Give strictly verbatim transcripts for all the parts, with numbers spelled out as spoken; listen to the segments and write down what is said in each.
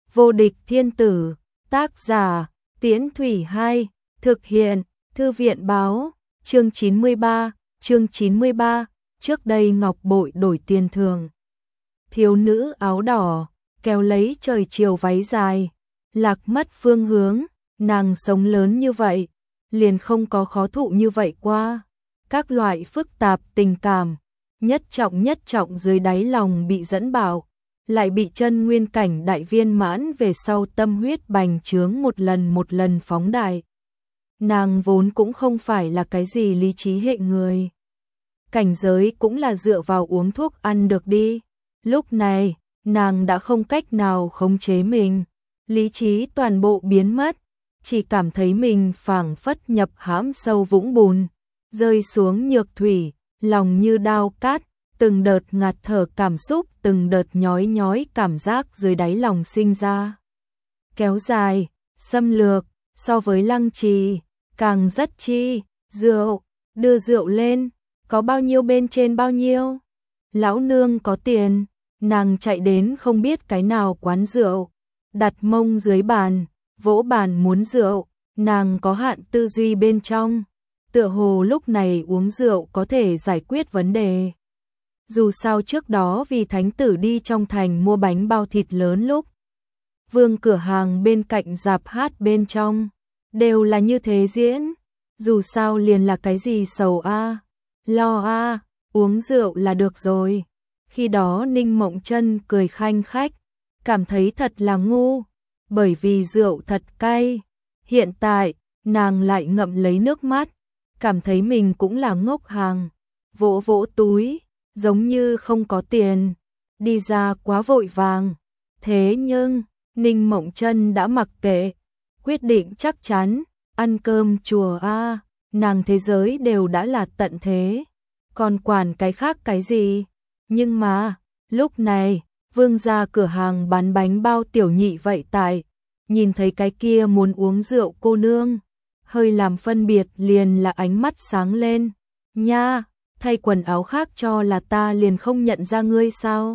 Vô địch thiên tử, tác giả, Tiễn Thủy hai, thực hiện, Thư viện báo, chương chín mươi ba, chương chín mươi ba, trước đây ngọc bội đổi tiền thường. Thiếu nữ áo đỏ, kéo lấy trời chiều váy dài, lạc mất phương hướng, nàng sống lớn như vậy, liền không có khó thụ như vậy qua. Các loại phức tạp tình cảm, nhất trọng nhất trọng dưới đáy lòng bị dẫn bảo, lại bị chân nguyên cảnh đại viên mãn về sau tâm huyết bành trướng một lần một lần phóng đại. Nàng vốn cũng không phải là cái gì lý trí hệ người. Cảnh giới cũng là dựa vào uống thuốc ăn được đi. Lúc này, nàng đã không cách nào khống chế mình. Lý trí toàn bộ biến mất, chỉ cảm thấy mình phảng phất nhập hãm sâu vũng bùn, rơi xuống nhược thủy, lòng như đao cát, từng đợt ngạt thở cảm xúc, từng đợt nhói nhói cảm giác dưới đáy lòng sinh ra. Kéo dài, xâm lược, so với Lăng Trì, càng rất chi, rượu, đưa rượu lên, có bao nhiêu bên trên bao nhiêu. Lão nương có tiền, nàng chạy đến không biết cái nào quán rượu, đặt mông dưới bàn, vỗ bàn muốn rượu, nàng có hạn tư duy bên trong, tựa hồ lúc này uống rượu có thể giải quyết vấn đề. Dù sao trước đó vì thánh tử đi trong thành mua bánh bao thịt lớn lúc, vương cửa hàng bên cạnh dạp hát bên trong, đều là như thế diễn, dù sao liền là cái gì sầu a, lo a, uống rượu là được rồi. Khi đó Ninh Mộng Chân cười khanh khách, cảm thấy thật là ngu, bởi vì rượu thật cay. Hiện tại, nàng lại ngậm lấy nước mắt, cảm thấy mình cũng là ngốc hàng, vỗ vỗ túi, giống như không có tiền, đi ra quá vội vàng. Thế nhưng, Ninh Mộng Chân đã mặc kệ, quyết định chắc chắn, ăn cơm chùa a, nàng thế giới đều đã là tận thế, còn quản cái khác cái gì. Nhưng mà, lúc này, vương gia cửa hàng bán bánh bao tiểu nhị vậy tại, nhìn thấy cái kia muốn uống rượu cô nương, hơi làm phân biệt liền là ánh mắt sáng lên. Nha, thay quần áo khác cho là ta liền không nhận ra ngươi sao?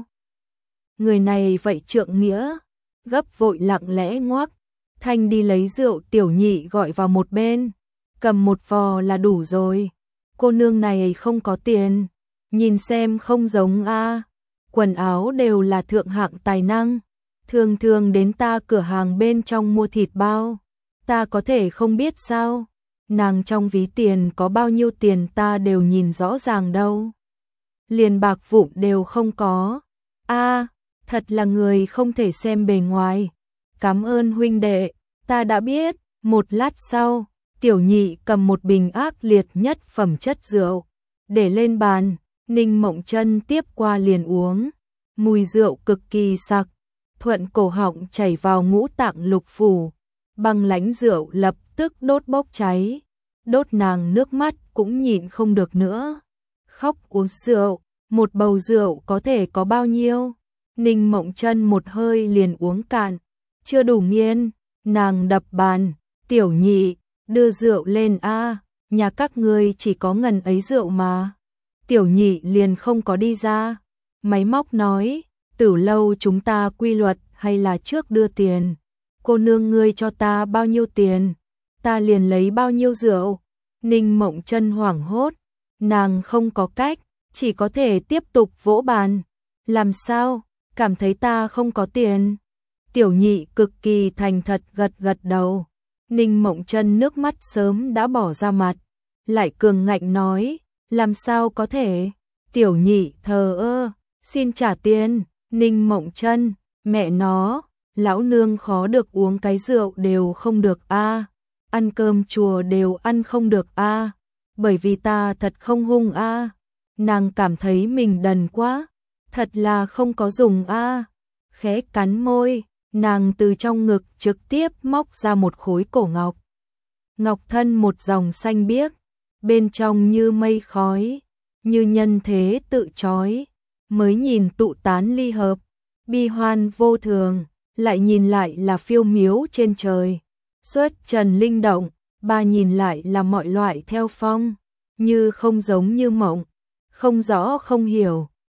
Người này vậy trượng nghĩa, gấp vội lặng lẽ ngoác, thanh đi lấy rượu tiểu nhị gọi vào một bên, cầm một vò là đủ rồi. Cô nương này không có tiền, nhìn xem không giống a, quần áo đều là thượng hạng tài năng, thường thường đến ta cửa hàng bên trong mua thịt bao, ta có thể không biết sao? Nàng trong ví tiền có bao nhiêu tiền ta đều nhìn rõ ràng đâu. Liền bạc vụn đều không có. A, thật là người không thể xem bề ngoài. Cảm ơn huynh đệ, ta đã biết. Một lát sau, tiểu nhị cầm một bình ác liệt nhất phẩm chất rượu, để lên bàn, Ninh Mộng Chân tiếp qua liền uống. Mùi rượu cực kỳ sặc, thuận cổ họng chảy vào ngũ tạng lục phủ, băng lãnh rượu lập tức đốt bốc cháy, đốt nàng nước mắt cũng nhịn không được nữa. Khóc uống rượu, một bầu rượu có thể có bao nhiêu? Ninh Mộng Chân một hơi liền uống cạn, chưa đủ nghiền, nàng đập bàn, tiểu nhị, đưa rượu lên a, nhà các ngươi chỉ có ngần ấy rượu mà. Tiểu nhị liền không có đi ra, máy móc nói, Tử lâu chúng ta quy luật hay là trước đưa tiền, cô nương ngươi cho ta bao nhiêu tiền, ta liền lấy bao nhiêu rượu. Ninh Mộng Chân hoảng hốt, nàng không có cách, chỉ có thể tiếp tục vỗ bàn. Làm sao, cảm thấy ta không có tiền? Tiểu nhị cực kỳ thành thật gật gật đầu. Ninh Mộng Chân nước mắt sớm đã bỏ ra mặt, lại cường ngạnh nói, làm sao có thể? Tiểu nhị thờ ơ, xin trả tiền. Ninh Mộng Chân, mẹ nó, lão nương khó được uống cái rượu đều không được a, ăn cơm chùa đều ăn không được a, bởi vì ta thật không hung a. Nàng cảm thấy mình đần quá, thật là không có dùng a. Khẽ cắn môi, nàng từ trong ngực trực tiếp móc ra một khối cổ ngọc. Ngọc thân một dòng xanh biếc, bên trong như mây khói, như nhân thế tự chói, mới nhìn tụ tán ly hợp, bi hoan vô thường, lại nhìn lại là phiêu miếu trên trời, xuất trần linh động, ba nhìn lại là mọi loại theo phong, như không giống như mộng, không rõ không hiểu,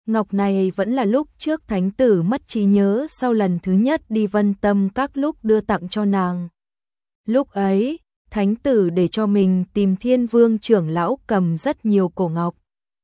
Ngọc này vẫn là lúc trước thánh tử mất trí nhớ sau lần thứ nhất đi Vân Tâm các lúc đưa tặng cho nàng. Lúc ấy, thánh tử để cho mình tìm Thiên Vương trưởng lão cầm rất nhiều cổ ngọc.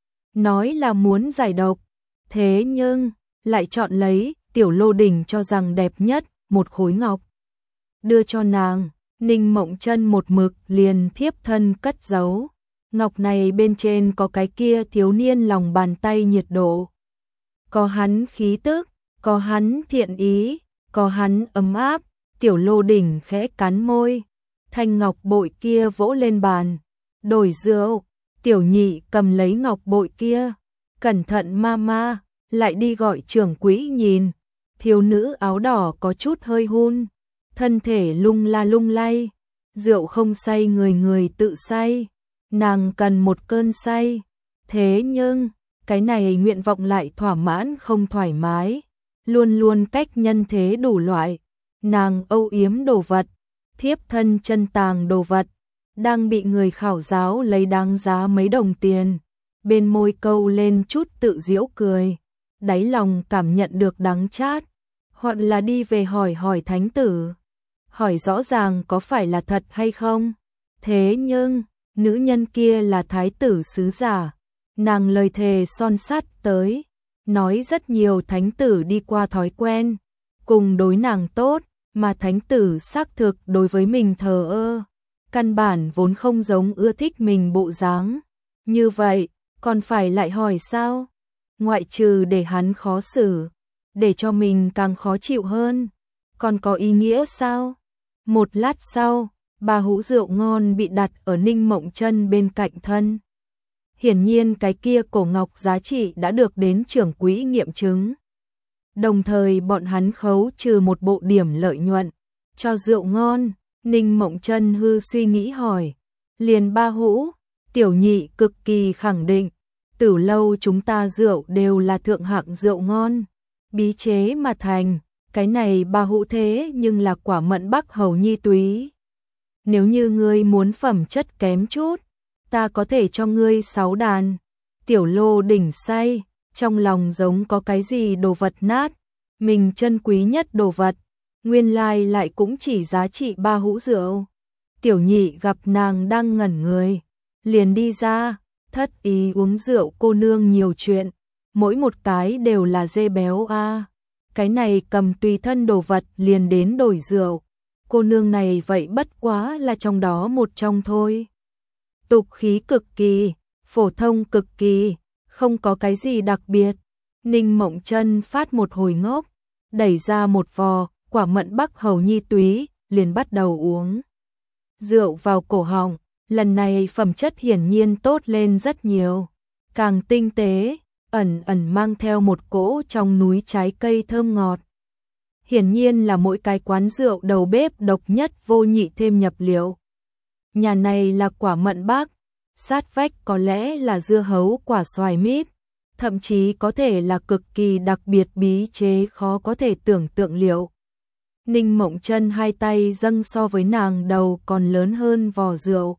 Nói là muốn giải độc, thế nhưng lại chọn lấy Tiểu Lô Đỉnh cho rằng đẹp nhất một khối ngọc. Đưa cho nàng, Ninh Mộng Chân một mực liền thiếp thân cất giấu. Ngọc này bên trên có cái kia thiếu niên lòng bàn tay nhiệt độ. Có hắn khí tức, có hắn thiện ý, có hắn ấm áp. Tiểu Lô Đỉnh khẽ cắn môi, thanh ngọc bội kia vỗ lên bàn. Đổi rượu, Tiểu Nhị cầm lấy ngọc bội kia. Cẩn thận mama, lại đi gọi trưởng quỹ nhìn. Thiếu nữ áo đỏ có chút hơi hun, thân thể lung la lung lay. Rượu không say người người tự say, nàng cần một cơn say. Thế nhưng, cái này nguyện vọng lại thỏa mãn không thoải mái. Luôn luôn cách nhân thế đủ loại. Nàng âu yếm đồ vật, thiếp thân chân tàng đồ vật, đang bị người khảo giáo lấy đáng giá mấy đồng tiền. Bên môi câu lên chút tự giễu cười, đáy lòng cảm nhận được đắng chát. Hoặc là đi về hỏi hỏi thánh tử, hỏi rõ ràng có phải là thật hay không. Thế nhưng, nữ nhân kia là thái tử sứ giả. Nàng lời thề son sắt tới, nói rất nhiều thánh tử đi qua thói quen, cùng đối nàng tốt, mà thánh tử xác thực đối với mình thờ ơ. Căn bản vốn không giống ưa thích mình bộ dáng. Như vậy, còn phải lại hỏi sao? Ngoại trừ để hắn khó xử, để cho mình càng khó chịu hơn, còn có ý nghĩa sao? Một lát sau, ba hũ rượu ngon bị đặt ở Ninh Mộng Chân bên cạnh thân. Hiển nhiên cái kia cổ ngọc giá trị đã được đến trưởng quỹ nghiệm chứng. Đồng thời bọn hắn khấu trừ một bộ điểm lợi nhuận cho rượu ngon. Ninh Mộng Chân hư suy nghĩ hỏi, liền ba hũ? Tiểu Nhị cực kỳ khẳng định, Tử lâu chúng ta rượu đều là thượng hạng rượu ngon, bí chế mà thành. Cái này ba hũ thế nhưng là quả mận Bắc hầu nhi túy. Nếu như ngươi muốn phẩm chất kém chút, ta có thể cho ngươi sáu đàn. Tiểu Lô Đỉnh say, trong lòng giống có cái gì đồ vật nát. Mình chân quý nhất đồ vật, nguyên lai lại cũng chỉ giá trị ba hũ rượu. Tiểu Nhị gặp nàng đang ngẩn người, liền đi ra, thất ý uống rượu cô nương nhiều chuyện, mỗi một cái đều là dê béo a. À. Cái này cầm tùy thân đồ vật liền đến đổi rượu, cô nương này vậy bất quá là trong đó một trong thôi. Tục khí cực kỳ, phổ thông cực kỳ, không có cái gì đặc biệt. Ninh Mộng Chân phát một hồi ngốc, đẩy ra một vò quả mận Bắc hầu nhi túy, liền bắt đầu uống. Rượu vào cổ họng, lần này phẩm chất hiển nhiên tốt lên rất nhiều, càng tinh tế, ẩn ẩn mang theo một cỗ trong núi trái cây thơm ngọt. Hiển nhiên là mỗi cái quán rượu đầu bếp độc nhất vô nhị thêm nhập liệu. Nhà này là quả mận Bắc, sát vách có lẽ là dưa hấu quả xoài mít, thậm chí có thể là cực kỳ đặc biệt bí chế khó có thể tưởng tượng liệu. Ninh Mộng Chân hai tay dâng so với nàng đầu còn lớn hơn vò rượu.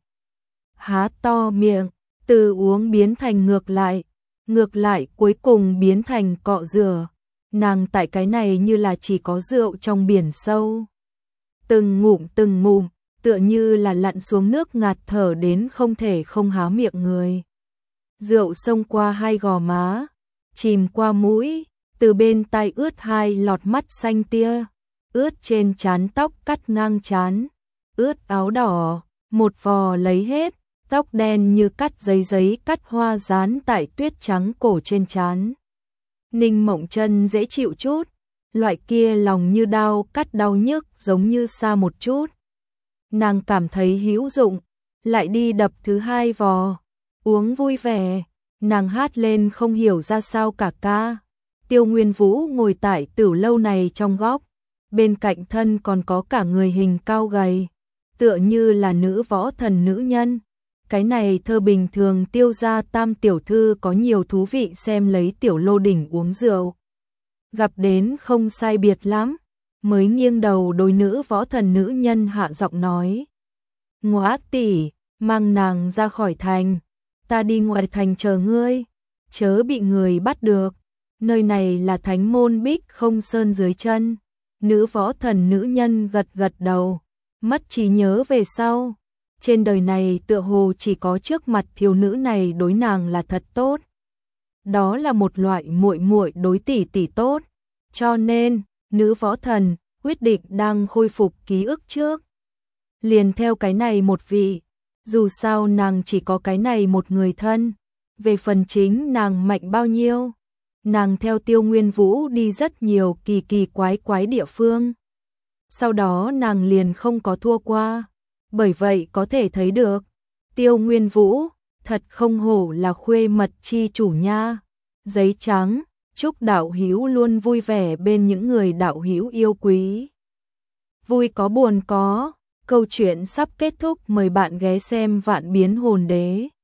Há to miệng, từ uống biến thành ngược lại, ngược lại cuối cùng biến thành cọ rửa. Nàng tại cái này như là chỉ có rượu trong biển sâu. Từng ngụm từng ngụm, tựa như là lặn xuống nước ngạt thở đến không thể không há miệng người. Rượu xông qua hai gò má, chìm qua mũi, từ bên tai ướt hai lọt mắt xanh tia, ướt trên trán tóc cắt ngang trán, ướt áo đỏ, một vò lấy hết, tóc đen như cắt giấy giấy cắt hoa dán tại tuyết trắng cổ trên trán. Ninh Mộng Chân dễ chịu chút, loại kia lòng như đau cắt đau nhức giống như xa một chút. Nàng cảm thấy hữu dụng, lại đi đập thứ hai vò, uống vui vẻ, nàng hát lên không hiểu ra sao cả ca. Tiêu Nguyên Vũ ngồi tại tử lâu này trong góc, bên cạnh thân còn có cả người hình cao gầy, tựa như là nữ võ thần nữ nhân. Cái này thơ bình thường Tiêu gia tam tiểu thư có nhiều thú vị xem lấy Tiểu Lô Đỉnh uống rượu. Gặp đến không sai biệt lắm, mới nghiêng đầu đối nữ võ thần nữ nhân hạ giọng nói. Ngõa tỷ, mang nàng ra khỏi thành, ta đi ngoài thành chờ ngươi, chớ bị người bắt được. Nơi này là thánh môn Bích Không Sơn dưới chân. Nữ võ thần nữ nhân gật gật đầu, mất trí nhớ về sau. Trên đời này tựa hồ chỉ có trước mặt thiếu nữ này đối nàng là thật tốt. Đó là một loại muội muội đối tỷ tỷ tốt. Cho nên, nữ võ thần quyết định đang khôi phục ký ức trước. Liền theo cái này một vị, dù sao nàng chỉ có cái này một người thân. Về phần chính nàng mạnh bao nhiêu, nàng theo Tiêu Nguyên Vũ đi rất nhiều kỳ kỳ quái quái địa phương. Sau đó nàng liền không có thua qua. Bởi vậy có thể thấy được, Tiêu Nguyên Vũ thật không hổ là khuê mật chi chủ nha. Giấy trắng, chúc đạo hữu luôn vui vẻ bên những người đạo hữu yêu quý. Vui có buồn có, câu chuyện sắp kết thúc, mời bạn ghé xem Vạn Biến Hồn Đế.